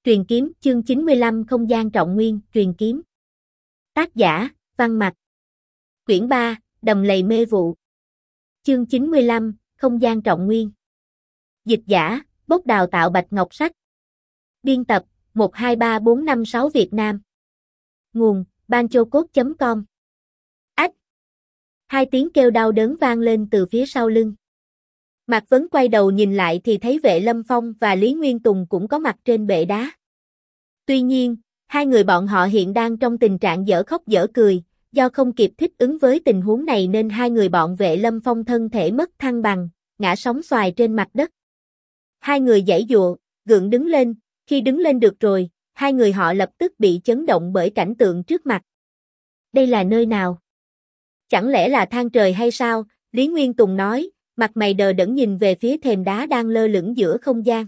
Truyền kiếm, chương 95 không gian trọng nguyên, truyền kiếm. Tác giả, Văn Mặc. Quyển 3, Đầm lầy mê vụ. Chương 95, không gian trọng nguyên. Dịch giả, Bốc đào tạo Bạch Ngọc Sách. Biên tập, 123456 Việt Nam. Nguồn, banchocode.com. Ách! Hai tiếng kêu đau đớn vang lên từ phía sau lưng. Mạc Vấn quay đầu nhìn lại thì thấy Vệ Lâm Phong và Lý Nguyên Tùng cũng có mặt trên bệ đá. Tuy nhiên, hai người bọn họ hiện đang trong tình trạng dở khóc dở cười, do không kịp thích ứng với tình huống này nên hai người bọn Vệ Lâm Phong thân thể mất thăng bằng, ngã sóng xoài trên mặt đất. Hai người giãy giụa, gượng đứng lên, khi đứng lên được rồi, hai người họ lập tức bị chấn động bởi cảnh tượng trước mặt. Đây là nơi nào? Chẳng lẽ là thang trời hay sao? Lý Nguyên Tùng nói, mặt mày đờ đẫn nhìn về phía thềm đá đang lơ lửng giữa không gian.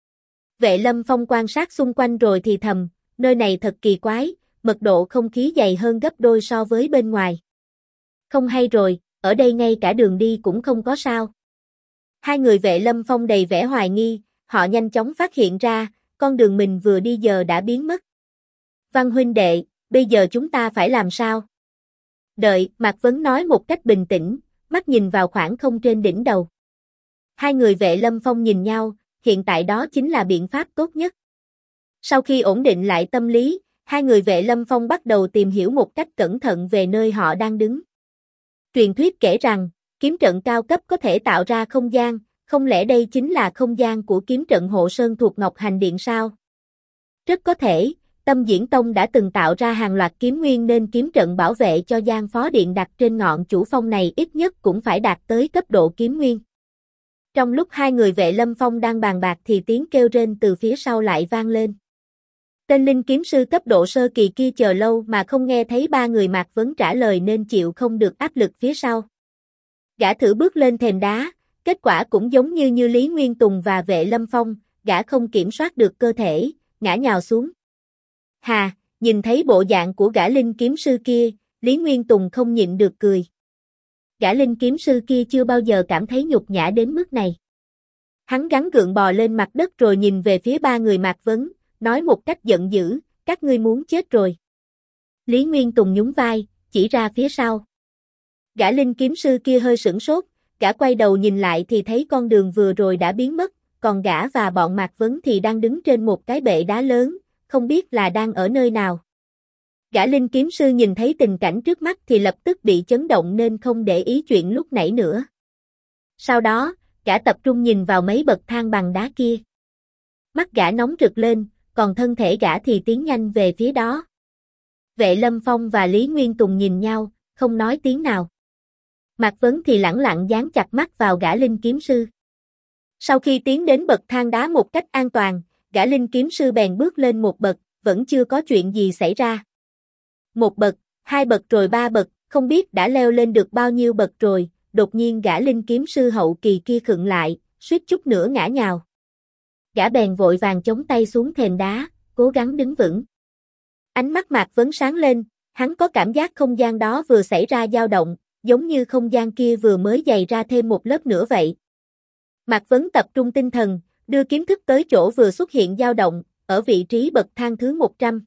Vệ Lâm Phong quan sát xung quanh rồi thì thầm, nơi này thật kỳ quái, mật độ không khí dày hơn gấp đôi so với bên ngoài. Không hay rồi, ở đây ngay cả đường đi cũng không có sao. Hai người Vệ Lâm Phong đầy vẻ hoài nghi, họ nhanh chóng phát hiện ra, con đường mình vừa đi giờ đã biến mất. Văn huynh đệ, bây giờ chúng ta phải làm sao? Đợi, Mạc Vấn nói một cách bình tĩnh, mắt nhìn vào khoảng không trên đỉnh đầu. Hai người Vệ Lâm Phong nhìn nhau, hiện tại đó chính là biện pháp tốt nhất. Sau khi ổn định lại tâm lý, hai người Vệ Lâm Phong bắt đầu tìm hiểu một cách cẩn thận về nơi họ đang đứng. Truyền thuyết kể rằng, kiếm trận cao cấp có thể tạo ra không gian, không lẽ đây chính là không gian của kiếm trận Hộ Sơn thuộc Ngọc Hành Điện sao? Rất có thể, Tâm Diễn Tông đã từng tạo ra hàng loạt kiếm nguyên nên kiếm trận bảo vệ cho Giang Phó Điện đặt trên ngọn chủ phong này ít nhất cũng phải đạt tới cấp độ kiếm nguyên. Trong lúc hai người Vệ Lâm Phong đang bàn bạc thì tiếng kêu rên từ phía sau lại vang lên. Tên linh kiếm sư cấp độ sơ kỳ kia chờ lâu mà không nghe thấy ba người Mạc Vấn trả lời nên chịu không được áp lực phía sau. Gã thử bước lên thềm đá, kết quả cũng giống như Lý Nguyên Tùng và Vệ Lâm Phong, gã không kiểm soát được cơ thể, ngã nhào xuống. Hà, nhìn thấy bộ dạng của gã linh kiếm sư kia, Lý Nguyên Tùng không nhịn được cười. Gã linh kiếm sư kia chưa bao giờ cảm thấy nhục nhã đến mức này. Hắn gắng gượng bò lên mặt đất rồi nhìn về phía ba người Mạc Vấn, nói một cách giận dữ, các ngươi muốn chết rồi. Lý Nguyên Tùng nhún vai, chỉ ra phía sau. Gã linh kiếm sư kia hơi sửng sốt, gã quay đầu nhìn lại thì thấy con đường vừa rồi đã biến mất, còn gã và bọn Mạc Vấn thì đang đứng trên một cái bệ đá lớn, không biết là đang ở nơi nào. Gã linh kiếm sư nhìn thấy tình cảnh trước mắt thì lập tức bị chấn động nên không để ý chuyện lúc nãy nữa. Sau đó, gã tập trung nhìn vào mấy bậc thang bằng đá kia. Mắt gã nóng rực lên, còn thân thể gã thì tiến nhanh về phía đó. Vệ Lâm Phong và Lý Nguyên Tùng nhìn nhau, không nói tiếng nào. Mạc Vấn thì lẳng lặng dán chặt mắt vào gã linh kiếm sư. Sau khi tiến đến bậc thang đá một cách an toàn, gã linh kiếm sư bèn bước lên một bậc, vẫn chưa có chuyện gì xảy ra. Một bậc, hai bậc rồi ba bậc, không biết đã leo lên được bao nhiêu bậc rồi, đột nhiên gã linh kiếm sư hậu kỳ kia khựng lại, suýt chút nữa ngã nhào. Gã bèn vội vàng chống tay xuống thềm đá, cố gắng đứng vững. Ánh mắt Mạc Vấn sáng lên, hắn có cảm giác không gian đó vừa xảy ra dao động, giống như không gian kia vừa mới dày ra thêm một lớp nữa vậy. Mạc Vấn tập trung tinh thần, đưa kiếm thức tới chỗ vừa xuất hiện dao động, ở vị trí bậc thang thứ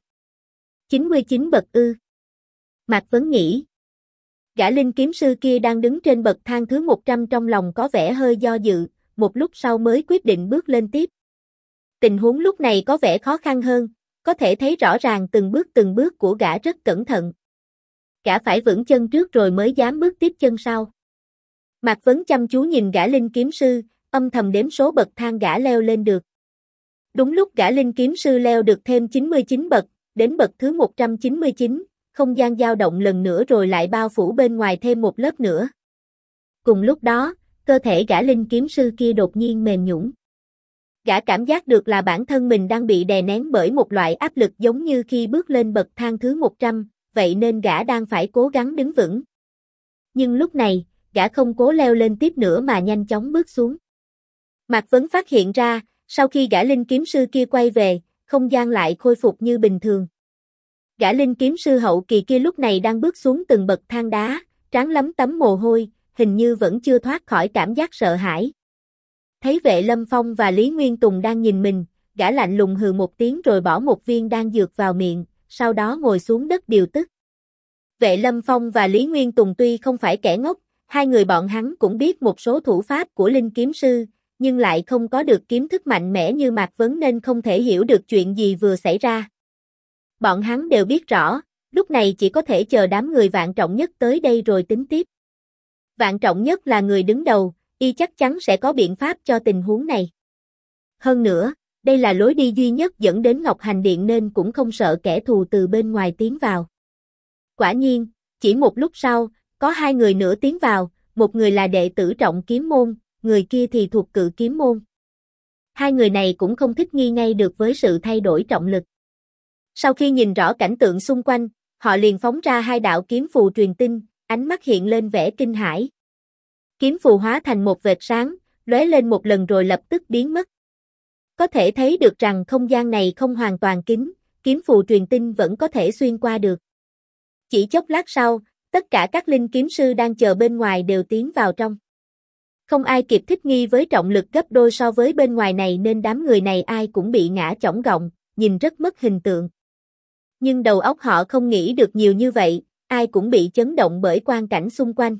199 bậc ư. Mạc Vấn nghĩ. Gã linh kiếm sư kia đang đứng trên bậc thang thứ 100 trong lòng có vẻ hơi do dự, một lúc sau mới quyết định bước lên tiếp. Tình huống lúc này có vẻ khó khăn hơn, có thể thấy rõ ràng từng bước của gã rất cẩn thận. Gã phải vững chân trước rồi mới dám bước tiếp chân sau. Mạc Vấn chăm chú nhìn gã linh kiếm sư, âm thầm đếm số bậc thang gã leo lên được. Đúng lúc gã linh kiếm sư leo được thêm 99 bậc, đến bậc thứ 199, không gian dao động lần nữa rồi lại bao phủ bên ngoài thêm một lớp nữa. Cùng lúc đó, cơ thể gã linh kiếm sư kia đột nhiên mềm nhũn. Gã cảm giác được là bản thân mình đang bị đè nén bởi một loại áp lực giống như khi bước lên bậc thang thứ 100, vậy nên gã đang phải cố gắng đứng vững. Nhưng lúc này, gã không cố leo lên tiếp nữa mà nhanh chóng bước xuống. Mạc Vấn phát hiện ra, sau khi gã linh kiếm sư kia quay về, không gian lại khôi phục như bình thường. Gã linh kiếm sư hậu kỳ kia lúc này đang bước xuống từng bậc thang đá, trán lấm tấm mồ hôi, hình như vẫn chưa thoát khỏi cảm giác sợ hãi. Thấy Vệ Lâm Phong và Lý Nguyên Tùng đang nhìn mình, gã lạnh lùng hừ một tiếng rồi bỏ một viên đan dược vào miệng, sau đó ngồi xuống đất điều tức. Vệ Lâm Phong và Lý Nguyên Tùng tuy không phải kẻ ngốc, hai người bọn hắn cũng biết một số thủ pháp của linh kiếm sư, nhưng lại không có được kiếm thức mạnh mẽ như Mạc Vấn nên không thể hiểu được chuyện gì vừa xảy ra. Bọn hắn đều biết rõ, lúc này chỉ có thể chờ đám người Vạn Trọng Nhất tới đây rồi tính tiếp. Vạn Trọng Nhất là người đứng đầu, y chắc chắn sẽ có biện pháp cho tình huống này. Hơn nữa, đây là lối đi duy nhất dẫn đến Ngọc Hành Điện nên cũng không sợ kẻ thù từ bên ngoài tiến vào. Quả nhiên, chỉ một lúc sau, có hai người nữa tiến vào, một người là đệ tử Trọng Kiếm Môn, người kia thì thuộc Cự Kiếm Môn. Hai người này cũng không thích nghi ngay được với sự thay đổi trọng lực. Sau khi nhìn rõ cảnh tượng xung quanh, họ liền phóng ra hai đạo kiếm phù truyền tinh, ánh mắt hiện lên vẻ kinh hãi. Kiếm phù hóa thành một vệt sáng, lóe lên một lần rồi lập tức biến mất. Có thể thấy được rằng không gian này không hoàn toàn kín, kiếm phù truyền tinh vẫn có thể xuyên qua được. Chỉ chốc lát sau, tất cả các linh kiếm sư đang chờ bên ngoài đều tiến vào trong. Không ai kịp thích nghi với trọng lực gấp đôi so với bên ngoài này nên đám người này ai cũng bị ngã chỏng gọng, nhìn rất mất hình tượng. Nhưng đầu óc họ không nghĩ được nhiều như vậy, ai cũng bị chấn động bởi quang cảnh xung quanh.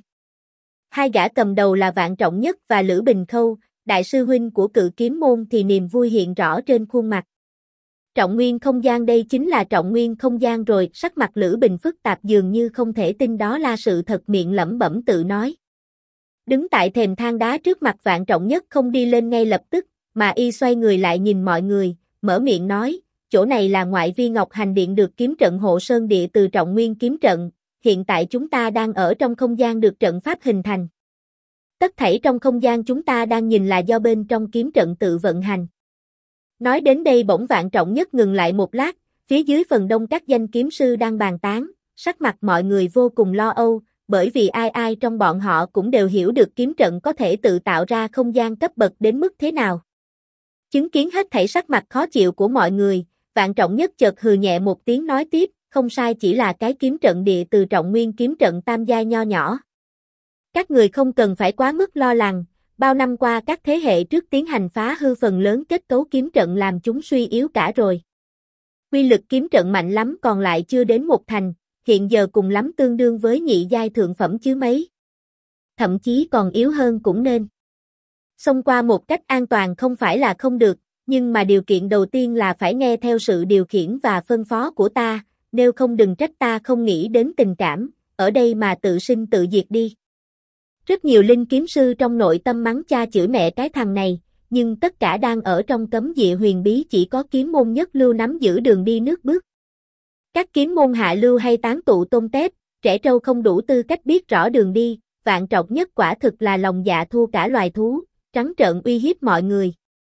Hai gã cầm đầu là Vạn Trọng Nhất và Lữ Bình Khâu, đại sư huynh của Cự Kiếm Môn thì niềm vui hiện rõ trên khuôn mặt. Trọng nguyên không gian đây chính là trọng nguyên không gian rồi, sắc mặt Lữ Bình phức tạp dường như không thể tin đó là sự thật, miệng lẩm bẩm tự nói. Đứng tại thềm thang đá trước mặt Vạn Trọng Nhất không đi lên ngay lập tức, mà y xoay người lại nhìn mọi người, mở miệng nói, chỗ này là ngoại vi Ngọc Hành Điện được kiếm trận hộ sơn địa từ trọng nguyên kiếm trận, hiện tại chúng ta đang ở trong không gian được trận pháp hình thành. Tất thảy trong không gian chúng ta đang nhìn là do bên trong kiếm trận tự vận hành. Nói đến đây bỗng Vạn Trọng Nhất ngừng lại một lát, phía dưới phần đông các danh kiếm sư đang bàn tán, sắc mặt mọi người vô cùng lo âu, bởi vì ai ai trong bọn họ cũng đều hiểu được kiếm trận có thể tự tạo ra không gian cấp bậc đến mức thế nào. Chứng kiến hết thảy sắc mặt khó chịu của mọi người, Vạn Trọng Nhất chợt hừ nhẹ một tiếng nói tiếp, không sai, chỉ là cái kiếm trận địa từ trọng nguyên kiếm trận tam giai nho nhỏ. Các người không cần phải quá mức lo lắng, bao năm qua các thế hệ trước tiến hành phá hư phần lớn kết cấu kiếm trận làm chúng suy yếu cả rồi. Quy lực kiếm trận mạnh lắm còn lại chưa đến một thành, hiện giờ cùng lắm tương đương với nhị giai thượng phẩm chứ mấy. Thậm chí còn yếu hơn cũng nên. Xông qua một cách an toàn không phải là không được, nhưng mà điều kiện đầu tiên là phải nghe theo sự điều khiển và phân phó của ta, nếu không đừng trách ta không nghĩ đến tình cảm, ở đây mà tự sinh tự diệt đi. Rất nhiều linh kiếm sư trong nội tâm mắng cha chửi mẹ cái thằng này, nhưng tất cả đang ở trong cấm địa huyền bí, chỉ có kiếm môn nhất lưu nắm giữ đường đi nước bước. Các kiếm môn hạ lưu hay tán tụ tôm tép, trẻ trâu không đủ tư cách biết rõ đường đi, Vạn Trọng Nhất quả thực là lòng dạ thua cả loài thú, trắng trợn uy hiếp mọi người.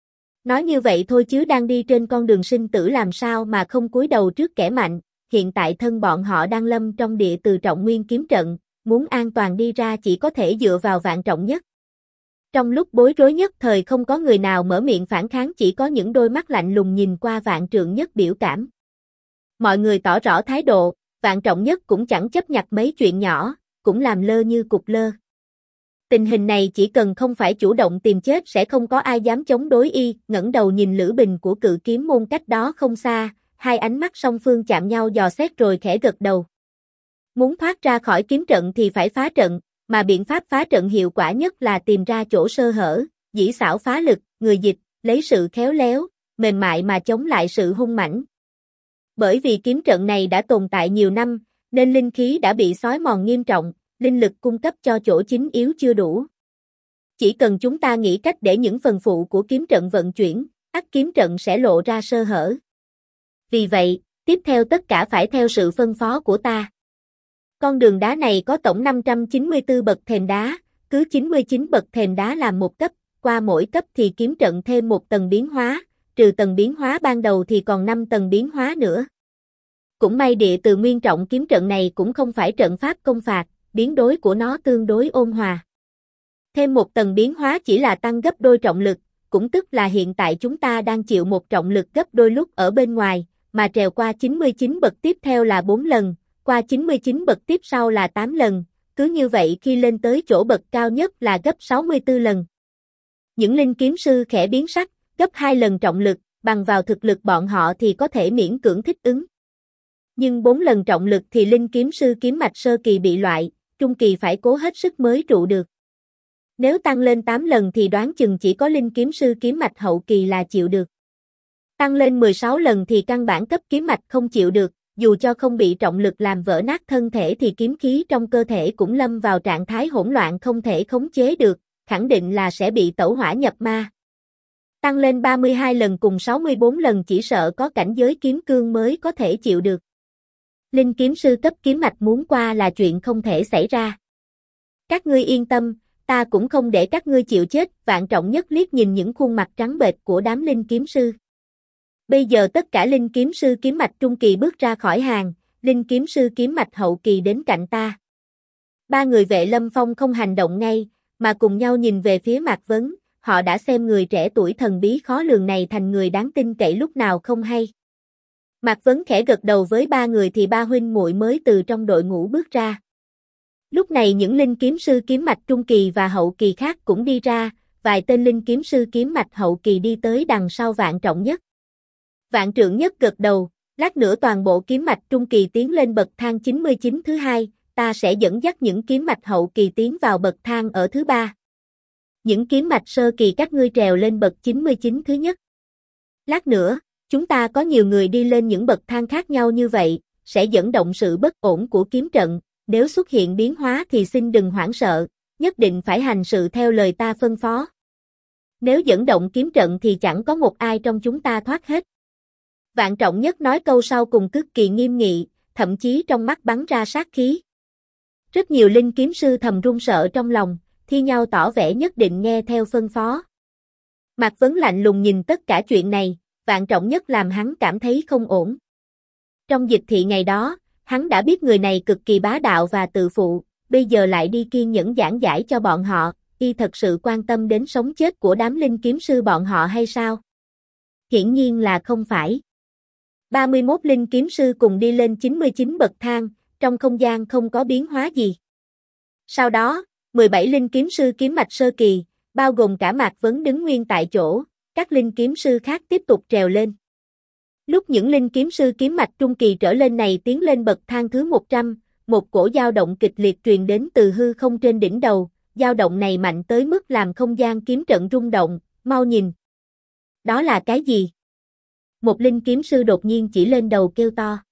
Nói như vậy thôi chứ đang đi trên con đường sinh tử làm sao mà không cúi đầu trước kẻ mạnh, hiện tại thân bọn họ đang lâm trong địa từ trọng nguyên kiếm trận, muốn an toàn đi ra chỉ có thể dựa vào Vạn Trọng Nhất. Trong lúc bối rối nhất thời không có người nào mở miệng phản kháng, chỉ có những đôi mắt lạnh lùng nhìn qua Vạn Trượng Nhất biểu cảm. Mọi người tỏ rõ thái độ, Vạn Trọng Nhất cũng chẳng chấp nhặt mấy chuyện nhỏ, cũng làm lơ như cục lơ. Tình hình này chỉ cần không phải chủ động tìm chết sẽ không có ai dám chống đối y, ngẩng đầu nhìn Lữ Bình của Cự Kiếm Môn cách đó không xa, hai ánh mắt song phương chạm nhau dò xét rồi khẽ gật đầu. Muốn thoát ra khỏi kiếm trận thì phải phá trận, mà biện pháp phá trận hiệu quả nhất là tìm ra chỗ sơ hở, dĩ xảo phá lực, người dịch, lấy sự khéo léo, mềm mại mà chống lại sự hung mãnh. Bởi vì kiếm trận này đã tồn tại nhiều năm, nên linh khí đã bị xói mòn nghiêm trọng, linh lực cung cấp cho chỗ chính yếu chưa đủ. Chỉ cần chúng ta nghĩ cách để những phần phụ của kiếm trận vận chuyển, ắt kiếm trận sẽ lộ ra sơ hở. Vì vậy, tiếp theo tất cả phải theo sự phân phó của ta. Con đường đá này có tổng 594 bậc thềm đá, cứ 99 bậc thềm đá làm một cấp, qua mỗi cấp thì kiếm trận thêm một tầng biến hóa, trừ tầng biến hóa ban đầu thì còn 5 tầng biến hóa nữa. Cũng may địa từ nguyên trọng kiếm trận này cũng không phải trận pháp công phạt, biến đối của nó tương đối ôn hòa. Thêm một tầng biến hóa chỉ là tăng gấp đôi trọng lực, cũng tức là hiện tại chúng ta đang chịu một trọng lực gấp đôi lúc ở bên ngoài, mà trèo qua 99 bậc tiếp theo là 4 lần, qua 99 bậc tiếp sau là 8 lần, cứ như vậy khi lên tới chỗ bậc cao nhất là gấp 64 lần. Những linh kiếm sư khẽ biến sắc, gấp 2 lần trọng lực, bằng vào thực lực bọn họ thì có thể miễn cưỡng thích ứng. Nhưng 4 lần trọng lực thì linh kiếm sư kiếm mạch sơ kỳ bị loại, trung kỳ phải cố hết sức mới trụ được. Nếu tăng lên 8 lần thì đoán chừng chỉ có linh kiếm sư kiếm mạch hậu kỳ là chịu được. Tăng lên 16 lần thì căn bản cấp kiếm mạch không chịu được, dù cho không bị trọng lực làm vỡ nát thân thể thì kiếm khí trong cơ thể cũng lâm vào trạng thái hỗn loạn không thể khống chế được, khẳng định là sẽ bị tẩu hỏa nhập ma. Tăng lên 32 lần cùng 64 lần chỉ sợ có cảnh giới kiếm cương mới có thể chịu được. Linh kiếm sư cấp kiếm mạch muốn qua là chuyện không thể xảy ra. Các ngươi yên tâm, ta cũng không để các ngươi chịu chết. Vạn Trọng Nhất liếc nhìn những khuôn mặt trắng bệch của đám linh kiếm sư. Bây giờ tất cả linh kiếm sư kiếm mạch trung kỳ bước ra khỏi hàng, linh kiếm sư kiếm mạch hậu kỳ đến cạnh ta. Ba người Vệ Lâm Phong không hành động ngay, mà cùng nhau nhìn về phía Mạc Vấn, họ đã xem người trẻ tuổi thần bí khó lường này thành người đáng tin cậy lúc nào không hay. Mạc Vấn khẽ gật đầu với ba người thì ba huynh muội mới từ trong đội ngũ bước ra. Lúc này những linh kiếm sư kiếm mạch trung kỳ và hậu kỳ khác cũng đi ra, vài tên linh kiếm sư kiếm mạch hậu kỳ đi tới đằng sau Vạn Trọng Nhất. Vạn Trượng Nhất gật đầu, lát nữa toàn bộ kiếm mạch trung kỳ tiến lên bậc thang 99 thứ hai, ta sẽ dẫn dắt những kiếm mạch hậu kỳ tiến vào bậc thang ở thứ ba. Những kiếm mạch sơ kỳ các ngươi trèo lên bậc 99 thứ nhất. Lát nữa, chúng ta có nhiều người đi lên những bậc thang khác nhau như vậy, sẽ dẫn động sự bất ổn của kiếm trận, nếu xuất hiện biến hóa thì xin đừng hoảng sợ, nhất định phải hành sự theo lời ta phân phó. Nếu dẫn động kiếm trận thì chẳng có một ai trong chúng ta thoát hết. Vạn Trọng Nhất nói câu sau cùng cực kỳ nghiêm nghị, thậm chí trong mắt bắn ra sát khí. Rất nhiều linh kiếm sư thầm run sợ trong lòng, thi nhau tỏ vẻ nhất định nghe theo phân phó. Mạc Vấn lạnh lùng nhìn tất cả chuyện này, Vạn Trọng Nhất làm hắn cảm thấy không ổn. Trong dịch thị ngày đó, hắn đã biết người này cực kỳ bá đạo và tự phụ, bây giờ lại đi kiên nhẫn giảng giải cho bọn họ, y thật sự quan tâm đến sống chết của đám linh kiếm sư bọn họ hay sao? Hiển nhiên là không phải. 31 linh kiếm sư cùng đi lên 99 bậc thang, trong không gian không có biến hóa gì. Sau đó, 17 linh kiếm sư kiếm mạch sơ kỳ, bao gồm cả Mạc Vấn đứng nguyên tại chỗ, các linh kiếm sư khác tiếp tục trèo lên. Lúc những linh kiếm sư kiếm mạch trung kỳ trở lên này tiến lên bậc thang thứ 100, một cổ dao động kịch liệt truyền đến từ hư không trên đỉnh đầu, dao động này mạnh tới mức làm không gian kiếm trận rung động, mau nhìn. Đó là cái gì? Một linh kiếm sư đột nhiên chỉ lên đầu kêu to.